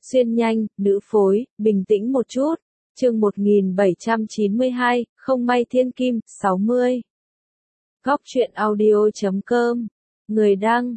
Xuyên nhanh, nữ phối, bình tĩnh một chút. Chương 1792, không may thiên kim, 60. Góc truyện audio.com. Người đăng,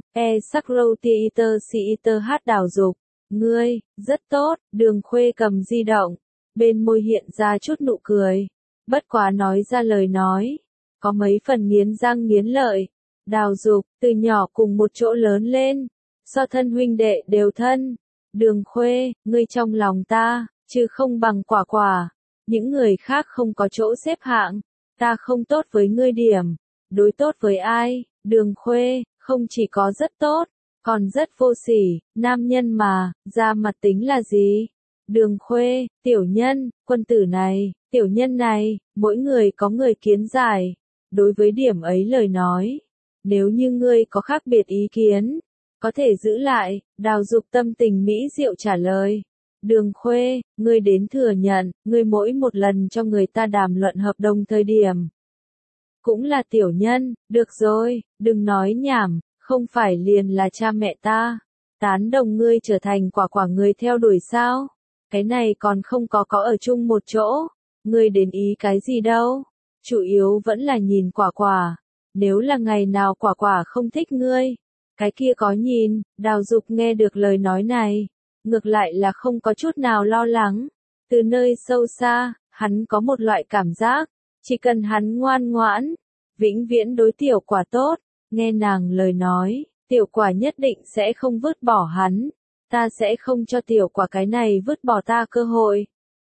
Sakrow Đào Dục. Ngươi, rất tốt, Đường Khuê cầm di động. Bên môi hiện ra chút nụ cười. Bất quá nói ra lời nói. Có mấy phần nghiến răng nghiến lợi. Đào Dục, từ nhỏ cùng một chỗ lớn lên. So thân huynh đệ đều thân. Đường Khuê, ngươi trong lòng ta, chứ không bằng Quả Quả. Những người khác không có chỗ xếp hạng. Ta không tốt với ngươi điểm. Đối tốt với ai? Đường Khuê, không chỉ có rất tốt, còn rất vô sỉ, nam nhân mà, ra mặt tính là gì? Đường Khuê, tiểu nhân, quân tử này, tiểu nhân này, mỗi người có người kiến giải. Đối với điểm ấy lời nói, nếu như ngươi có khác biệt ý kiến, có thể giữ lại. Đào Dục tâm tình mỹ diệu trả lời. Đường Khuê, ngươi đến thừa nhận, ngươi mỗi một lần cho người ta đàm luận hợp đồng thời điểm. Cũng là tiểu nhân, được rồi, đừng nói nhảm, không phải liền là cha mẹ ta. Tán đồng ngươi trở thành Quả Quả người theo đuổi sao? Cái này còn không có ở chung một chỗ. Ngươi đến ý cái gì đâu? Chủ yếu vẫn là nhìn Quả Quả. Nếu là ngày nào Quả Quả không thích ngươi, cái kia có nhìn. Đào Dục nghe được lời nói này, ngược lại là không có chút nào lo lắng. Từ nơi sâu xa, hắn có một loại cảm giác, chỉ cần hắn ngoan ngoãn, vĩnh viễn đối Tiểu Quả tốt, nghe nàng lời nói, Tiểu Quả nhất định sẽ không vứt bỏ hắn. Ta sẽ không cho Tiểu Quả cái này vứt bỏ ta cơ hội.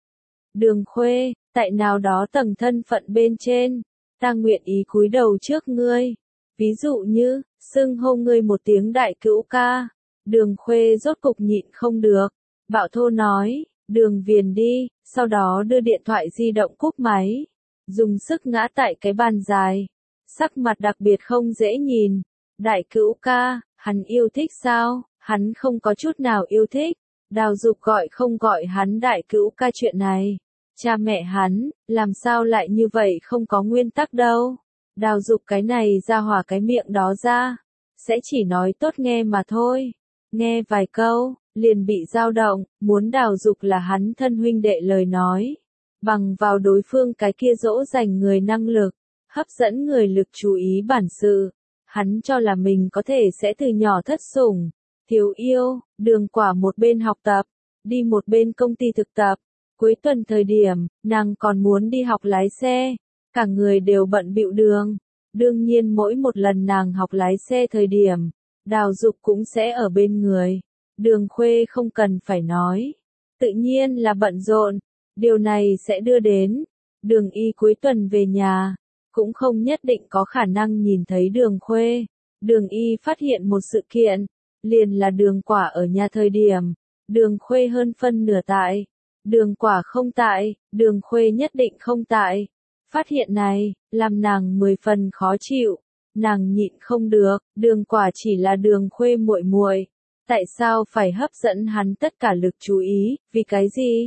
Đường Khuê, tại nào đó tầng thân phận bên trên, ta nguyện ý cúi đầu trước ngươi. Ví dụ như, xưng hô ngươi một tiếng đại cữu ca. Đường Khuê rốt cục nhịn không được. Bạo thô nói, Đường Viền đi, sau đó đưa điện thoại di động cúp máy. Dùng sức ngã tại cái bàn dài. Sắc mặt đặc biệt không dễ nhìn. Đại cữu ca, hắn yêu thích sao? Hắn không có chút nào yêu thích. Đào Dục gọi không gọi hắn đại cữu ca chuyện này. Cha mẹ hắn, làm sao lại như vậy không có nguyên tắc đâu. Đào Dục cái này ra hỏa cái miệng đó ra. Sẽ chỉ nói tốt nghe mà thôi. Nghe vài câu, liền bị dao động, muốn Đào Dục là hắn thân huynh đệ lời nói. Bằng vào đối phương cái kia dỗ dành người năng lực, hấp dẫn người lực chú ý bản sự. Hắn cho là mình có thể sẽ từ nhỏ thất sủng, thiếu yêu. Đường Quả một bên học tập, đi một bên công ty thực tập. Cuối tuần thời điểm, nàng còn muốn đi học lái xe. Cả người đều bận bịu đường. Đương nhiên mỗi một lần nàng học lái xe thời điểm, Đào Dục cũng sẽ ở bên người. Đường Khuê không cần phải nói. Tự nhiên là bận rộn. Điều này sẽ đưa đến, Đường Y cuối tuần về nhà, cũng không nhất định có khả năng nhìn thấy Đường Khuê. Đường Y phát hiện một sự kiện, liền là Đường Quả ở nhà thời điểm, Đường Khuê hơn phân nửa tại. Đường Quả không tại, Đường Khuê nhất định không tại. Phát hiện này, làm nàng 10 phần khó chịu. Nàng nhịn không được, Đường Quả chỉ là Đường Khuê muội muội, tại sao phải hấp dẫn hắn tất cả lực chú ý, vì cái gì?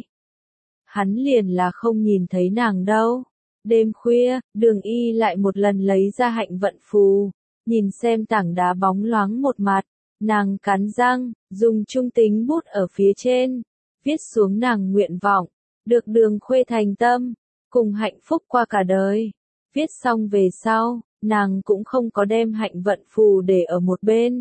Hắn liền là không nhìn thấy nàng đâu. Đêm khuya, Đường Y lại một lần lấy ra hạnh vận phù, nhìn xem tảng đá bóng loáng một mặt. Nàng cắn răng, dùng trung tính bút ở phía trên, viết xuống nàng nguyện vọng, được Đường Khuê thành tâm, cùng hạnh phúc qua cả đời. Viết xong về sau, nàng cũng không có đem hạnh vận phù để ở một bên,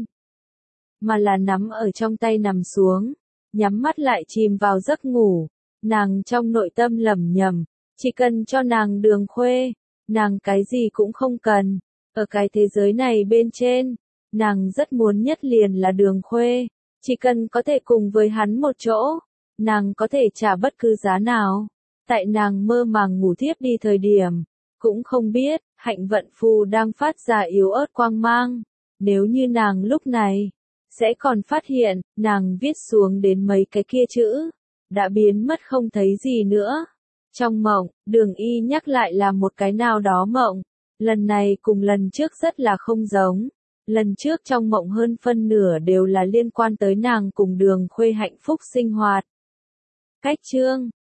mà là nắm ở trong tay nằm xuống, nhắm mắt lại chìm vào giấc ngủ. Nàng trong nội tâm lẩm nhẩm, chỉ cần cho nàng Đường Khuê, nàng cái gì cũng không cần. Ở cái thế giới này bên trên, nàng rất muốn nhất liền là Đường Khuê, chỉ cần có thể cùng với hắn một chỗ, nàng có thể trả bất cứ giá nào. Tại nàng mơ màng ngủ thiếp đi thời điểm, cũng không biết, hạnh vận phù đang phát ra yếu ớt quang mang. Nếu như nàng lúc này, sẽ còn phát hiện, nàng viết xuống đến mấy cái kia chữ, đã biến mất không thấy gì nữa. Trong mộng, Đường Y nhắc lại là một cái nào đó mộng. Lần này cùng lần trước rất là không giống. Lần trước trong mộng hơn phân nửa đều là liên quan tới nàng cùng Đường Khuê hạnh phúc sinh hoạt. Cách chương